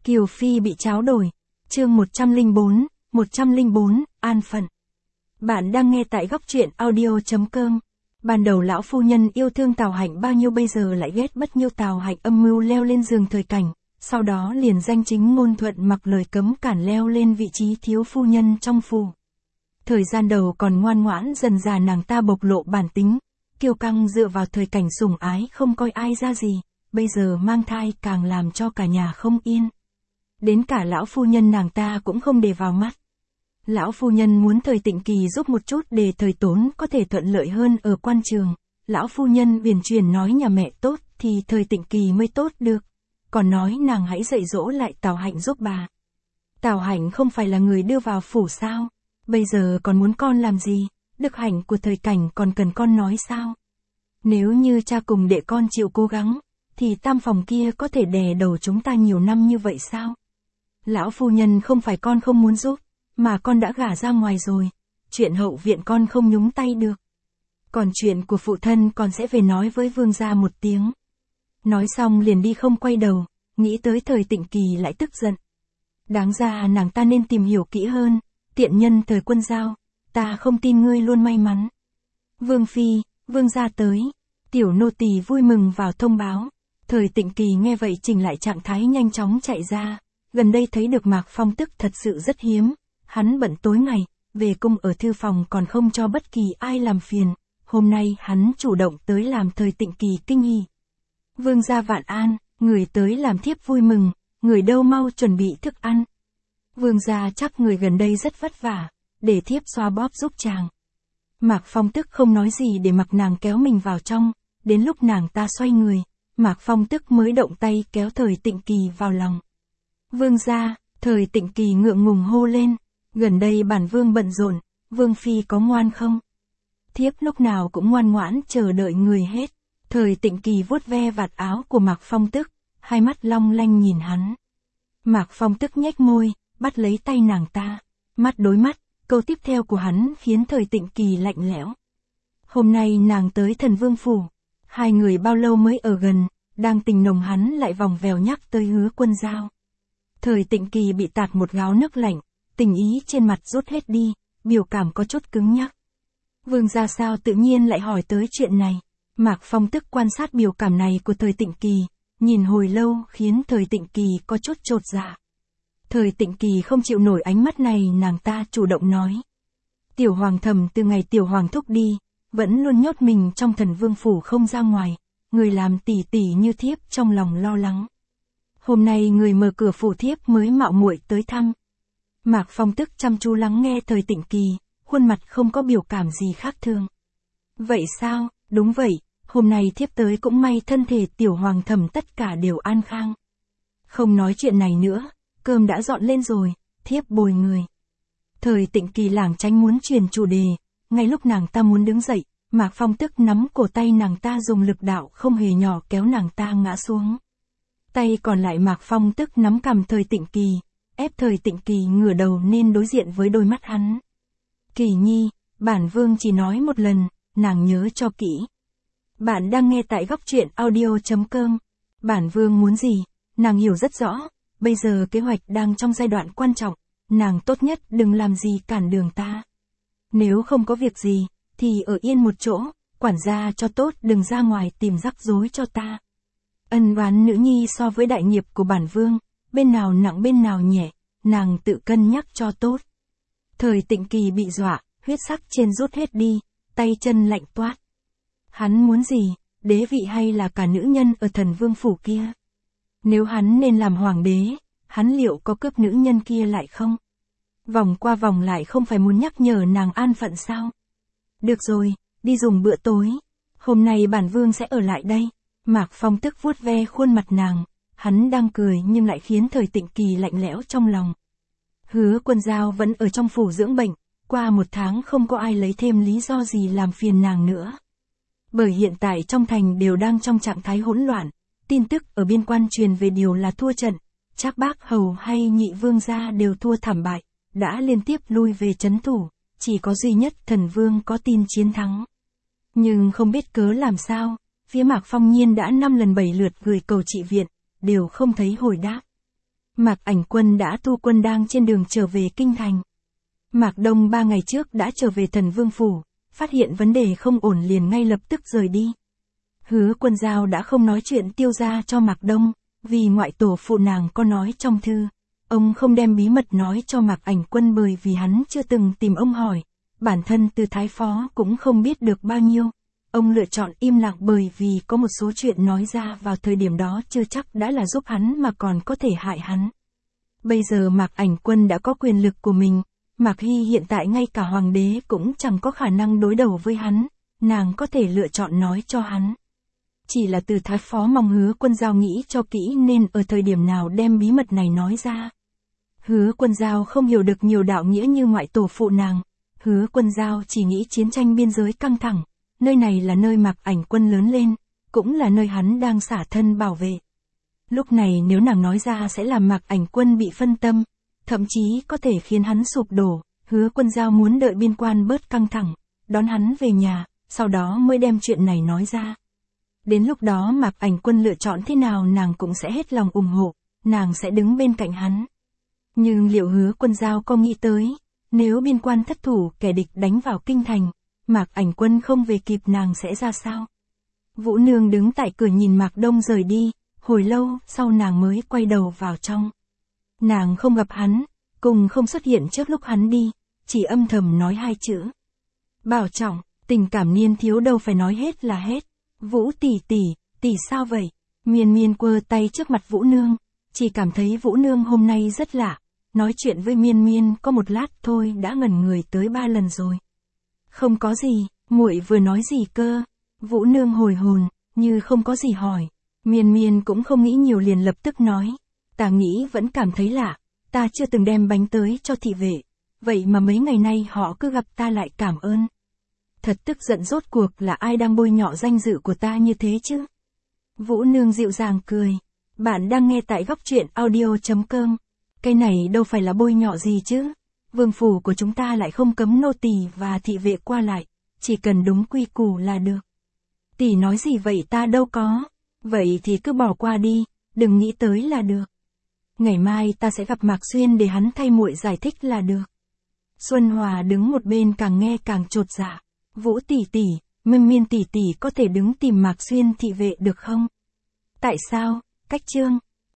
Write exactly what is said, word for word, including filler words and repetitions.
Kiều Phi bị tráo đổi. Chương một trăm lẻ bốn, một trăm lẻ bốn, an phận. Bạn đang nghe tại góc truyện audio chấm com. Ban đầu lão phu nhân yêu thương Tào Hạnh bao nhiêu bây giờ lại ghét bất nhiêu. Tào Hạnh âm mưu leo lên giường Thời Cảnh, sau đó liền danh chính ngôn thuận mặc lời cấm cản leo lên vị trí thiếu phu nhân trong phủ. Thời gian đầu còn ngoan ngoãn, dần dà nàng ta bộc lộ bản tính, kiêu căng dựa vào Thời Cảnh sủng ái không coi ai ra gì, bây giờ mang thai càng làm cho cả nhà không yên. Đến cả lão phu nhân nàng ta cũng không để vào mắt. Lão phu nhân muốn Thời Tịnh Kỳ giúp một chút để Thời Tốn có thể thuận lợi hơn ở quan trường. Lão phu nhân uyển chuyển nói nhà mẹ tốt thì Thời Tịnh Kỳ mới tốt được. Còn nói nàng hãy dạy dỗ lại Tào Hạnh giúp bà. Tào Hạnh không phải là người đưa vào phủ sao? Bây giờ còn muốn con làm gì? Đức hạnh của Thời Cảnh còn cần con nói sao? Nếu như cha cùng đệ con chịu cố gắng, thì tam phòng kia có thể đè đầu chúng ta nhiều năm như vậy sao? Lão phu nhân không phải con không muốn giúp, mà con đã gả ra ngoài rồi. Chuyện hậu viện con không nhúng tay được. Còn chuyện của phụ thân con sẽ về nói với vương gia một tiếng. Nói xong liền đi không quay đầu, nghĩ tới Thời Tịnh Kỳ lại tức giận. Đáng ra nàng ta nên tìm hiểu kỹ hơn, tiện nhân Thời Quân Giao, ta không tin ngươi luôn may mắn. Vương phi, vương gia tới, tiểu nô tỳ vui mừng vào thông báo. Thời Tịnh Kỳ nghe vậy chỉnh lại trạng thái nhanh chóng chạy ra, gần đây thấy được Mạc Phong Tức thật sự rất hiếm, hắn bận tối ngày, về cung ở thư phòng còn không cho bất kỳ ai làm phiền, hôm nay hắn chủ động tới làm Thời Tịnh Kỳ kinh hỉ. Vương gia vạn an, người tới làm thiếp vui mừng, người đâu mau chuẩn bị thức ăn. Vương gia chắc người gần đây rất vất vả, để thiếp xoa bóp giúp chàng. Mạc Phong Tức không nói gì để mặc nàng kéo mình vào trong, đến lúc nàng ta xoay người, Mạc Phong Tức mới động tay kéo Thời Tịnh Kỳ vào lòng. Vương gia, Thời Tịnh Kỳ ngượng ngùng hô lên, gần đây bản vương bận rộn, vương phi có ngoan không? Thiếp lúc nào cũng ngoan ngoãn chờ đợi người hết. Thời Tịnh Kỳ vuốt ve vạt áo của Mạc Phong Tức, hai mắt long lanh nhìn hắn. Mạc Phong Tức nhếch môi, bắt lấy tay nàng ta, mắt đối mắt, câu tiếp theo của hắn khiến Thời Tịnh Kỳ lạnh lẽo. Hôm nay nàng tới Thần Vương phủ, hai người bao lâu mới ở gần, đang tình nồng hắn lại vòng vèo nhắc tới Hứa Quân Giao. Thời Tịnh Kỳ bị tạt một gáo nước lạnh, tình ý trên mặt rút hết đi, biểu cảm có chút cứng nhắc. Vương gia sao tự nhiên lại hỏi tới chuyện này? Mạc Phong Tức quan sát biểu cảm này của Thời Tịnh Kỳ, nhìn hồi lâu khiến Thời Tịnh Kỳ có chút chột dạ. Thời Tịnh Kỳ không chịu nổi ánh mắt này, nàng ta chủ động nói. Tiểu Hoàng Thầm từ ngày Tiểu Hoàng thúc đi, vẫn luôn nhốt mình trong Thần Vương phủ không ra ngoài, người làm tỷ tỷ như thiếp trong lòng lo lắng. Hôm nay người mở cửa phủ thiếp mới mạo muội tới thăm. Mạc Phong Tức chăm chú lắng nghe Thời Tịnh Kỳ, khuôn mặt không có biểu cảm gì khác thường. Vậy sao? Đúng vậy, hôm nay thiếp tới cũng may thân thể Tiểu Hoàng Thầm tất cả đều an khang. Không nói chuyện này nữa, cơm đã dọn lên rồi, thiếp bồi người. Thời Tịnh Kỳ lảng tránh muốn chuyển chủ đề, ngay lúc nàng ta muốn đứng dậy, Mạc Phong Tức nắm cổ tay nàng ta dùng lực đạo không hề nhỏ kéo nàng ta ngã xuống. Tay còn lại Mạc Phong Tức nắm cằm Thời Tịnh Kỳ, ép Thời Tịnh Kỳ ngửa đầu nên đối diện với đôi mắt hắn. Kỳ nhi, bản vương chỉ nói một lần, nàng nhớ cho kỹ. Bạn đang nghe tại góc truyện audio chấm com. Bản vương muốn gì, nàng hiểu rất rõ, bây giờ kế hoạch đang trong giai đoạn quan trọng, nàng tốt nhất đừng làm gì cản đường ta. Nếu không có việc gì, thì ở yên một chỗ, quản gia cho tốt, đừng ra ngoài tìm rắc rối cho ta. Ân oán nữ nhi so với đại nghiệp của bản vương, bên nào nặng bên nào nhẹ, nàng tự cân nhắc cho tốt. Thời Tịnh Kỳ bị dọa, huyết sắc trên rút hết đi, tay chân lạnh toát. Hắn muốn gì, đế vị hay là cả nữ nhân ở Thần Vương phủ kia? Nếu hắn nên làm hoàng đế, hắn liệu có cướp nữ nhân kia lại không? Vòng qua vòng lại không phải muốn nhắc nhở nàng an phận sao? Được rồi, đi dùng bữa tối. Hôm nay bản vương sẽ ở lại đây. Mạc Phong Tức vuốt ve khuôn mặt nàng, hắn đang cười nhưng lại khiến Thời Tịnh Kỳ lạnh lẽo trong lòng. Hứa Quân Giao vẫn ở trong phủ dưỡng bệnh, qua một tháng không có ai lấy thêm lý do gì làm phiền nàng nữa. Bởi hiện tại trong thành đều đang trong trạng thái hỗn loạn, tin tức ở biên quan truyền về điều là thua trận, Trác Bác Hầu hay Nhị Vương gia đều thua thảm bại, đã liên tiếp lui về trấn thủ, chỉ có duy nhất Thần Vương có tin chiến thắng. Nhưng không biết cớ làm sao, phía Mạc Phong Nhiên đã năm lần bảy lượt gửi cầu trị viện, đều không thấy hồi đáp. Mạc Ảnh Quân đã thu quân đang trên đường trở về kinh thành. Mạc Đông ba ngày trước đã trở về Thần Vương Phủ, phát hiện vấn đề không ổn liền ngay lập tức rời đi. Hứa Quân Giao đã không nói chuyện Tiêu gia cho Mạc Đông, vì ngoại tổ phụ nàng có nói trong thư. Ông không đem bí mật nói cho Mạc Ảnh Quân bởi vì hắn chưa từng tìm ông hỏi. Bản thân từ Thái Phó cũng không biết được bao nhiêu. Ông lựa chọn im lặng bởi vì có một số chuyện nói ra vào thời điểm đó chưa chắc đã là giúp hắn mà còn có thể hại hắn. Bây giờ Mạc Ảnh Quân đã có quyền lực của mình. Mạc Hy hiện tại ngay cả hoàng đế cũng chẳng có khả năng đối đầu với hắn. Nàng có thể lựa chọn nói cho hắn. Chỉ là từ Thái Phó mong Hứa Quân Giao nghĩ cho kỹ nên ở thời điểm nào đem bí mật này nói ra. Hứa Quân Giao không hiểu được nhiều đạo nghĩa như ngoại tổ phụ nàng. Hứa Quân Giao chỉ nghĩ chiến tranh biên giới căng thẳng. Nơi này là nơi Mạc Ảnh Quân lớn lên, cũng là nơi hắn đang xả thân bảo vệ. Lúc này nếu nàng nói ra sẽ làm Mạc Ảnh Quân bị phân tâm, thậm chí có thể khiến hắn sụp đổ. Hứa Quân Giao muốn đợi biên quan bớt căng thẳng, đón hắn về nhà, sau đó mới đem chuyện này nói ra. Đến lúc đó Mạc Ảnh Quân lựa chọn thế nào nàng cũng sẽ hết lòng ủng hộ, nàng sẽ đứng bên cạnh hắn. Nhưng liệu Hứa Quân Giao có nghĩ tới, nếu biên quan thất thủ kẻ địch đánh vào kinh thành, Mạc Ảnh Quân không về kịp nàng sẽ ra sao? Vũ Nương đứng tại cửa nhìn Mạc Đông rời đi, hồi lâu sau nàng mới quay đầu vào trong. Nàng không gặp hắn, cùng không xuất hiện trước lúc hắn đi, chỉ âm thầm nói hai chữ. Bảo trọng, tình cảm niên thiếu đâu phải nói hết là hết. Vũ tỷ tỷ, tỷ sao vậy? Miên Miên quơ tay trước mặt Vũ Nương, chỉ cảm thấy Vũ Nương hôm nay rất lạ. Nói chuyện với Miên Miên có một lát thôi đã ngẩn người tới ba lần rồi. Không có gì, muội vừa nói gì cơ? Vũ Nương hồi hồn, như không có gì hỏi. Miên Miên cũng không nghĩ nhiều liền lập tức nói. Ta nghĩ vẫn cảm thấy lạ, ta chưa từng đem bánh tới cho thị vệ. Vậy mà mấy ngày nay họ cứ gặp ta lại cảm ơn. Thật tức giận rốt cuộc là ai đang bôi nhọ danh dự của ta như thế chứ? Vũ Nương dịu dàng cười. Bạn đang nghe tại góc truyện audio chấm com. Cái này đâu phải là bôi nhọ gì chứ? Vương phủ của chúng ta lại không cấm nô tỳ và thị vệ qua lại, chỉ cần đúng quy củ là được. Tỷ nói gì vậy ta đâu có. Vậy thì cứ bỏ qua đi, đừng nghĩ tới là được. Ngày mai ta sẽ gặp Mạc Xuyên để hắn thay muội giải thích là được. Xuân Hòa đứng một bên càng nghe càng chột dạ. Vũ tỷ tỷ, Miên Miên tỷ tỷ có thể đứng tìm Mạc Xuyên thị vệ được không? Tại sao? Cách chương